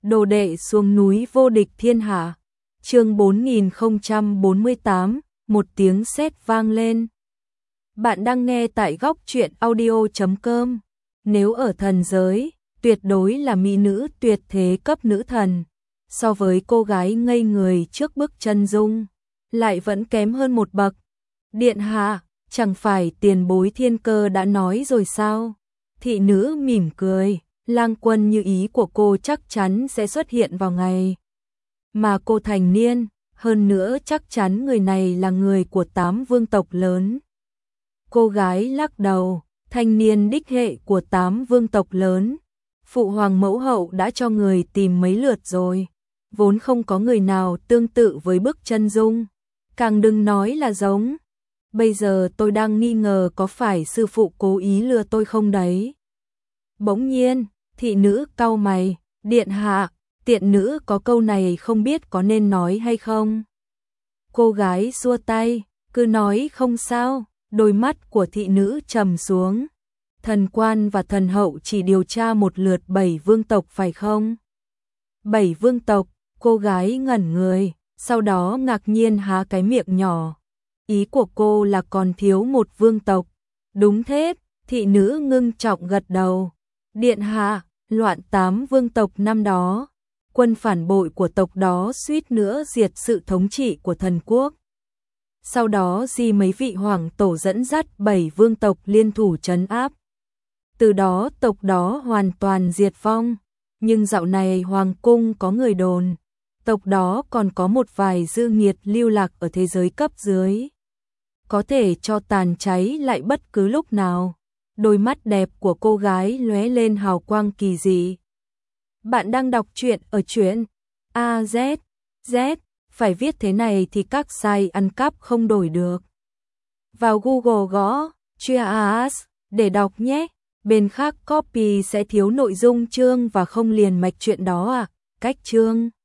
Đồ đệ xuống núi vô địch thiên hạ. Chương 4048, một tiếng sét vang lên. Bạn đang nghe tại góc truyện audio.com. Nếu ở thần giới, tuyệt đối là mỹ nữ tuyệt thế cấp nữ thần. So với cô gái ngây người trước bức chân dung, lại vẫn kém hơn một bậc. Điện hạ, chẳng phải tiền bối thiên cơ đã nói rồi sao? Thị nữ mỉm cười, Lang Quân như ý của cô chắc chắn sẽ xuất hiện vào ngày mà cô thành niên, hơn nữa chắc chắn người này là người của 8 vương tộc lớn. Cô gái lắc đầu, thanh niên đích hệ của 8 vương tộc lớn. Phụ hoàng mẫu hậu đã cho người tìm mấy lượt rồi, vốn không có người nào tương tự với bức chân dung, càng đừng nói là giống. Bây giờ tôi đang nghi ngờ có phải sư phụ cố ý lừa tôi không đấy. Bỗng nhiên, thị nữ cau mày, điện hạ, tiện nữ có câu này không biết có nên nói hay không. Cô gái xua tay, cứ nói không sao. Đôi mắt của thị nữ trầm xuống. Thần quan và thần hậu chỉ điều tra một lượt 7 vương tộc phải không? 7 vương tộc, cô gái ngẩn người, sau đó ngạc nhiên há cái miệng nhỏ. Ý của cô là còn thiếu một vương tộc. Đúng thế, thị nữ ngưng trọng gật đầu. Điện hạ, loạn 8 vương tộc năm đó, quân phản bội của tộc đó suýt nữa diệt sự thống trị của thần quốc. Sau đó mấy vị hoàng tổ dẫn dắt 7 vương tộc liên thủ trấn áp. Từ đó tộc đó hoàn toàn diệt vong. Nhưng dạo này hoàng cung có người đồn, tộc đó còn có một vài dư nghiệt lưu lạc ở thế giới cấp dưới. Có thể cho tàn cháy lại bất cứ lúc nào. Đôi mắt đẹp của cô gái lóe lên hào quang kỳ dị. Bạn đang đọc truyện ở truyện AZZ. Phải viết thế này thì các site ăn cắp không đổi được. Vào Google gõ Cheers để đọc nhé. Bên khác copy sẽ thiếu nội dung chương và không liền mạch chuyện đó à. Cách chương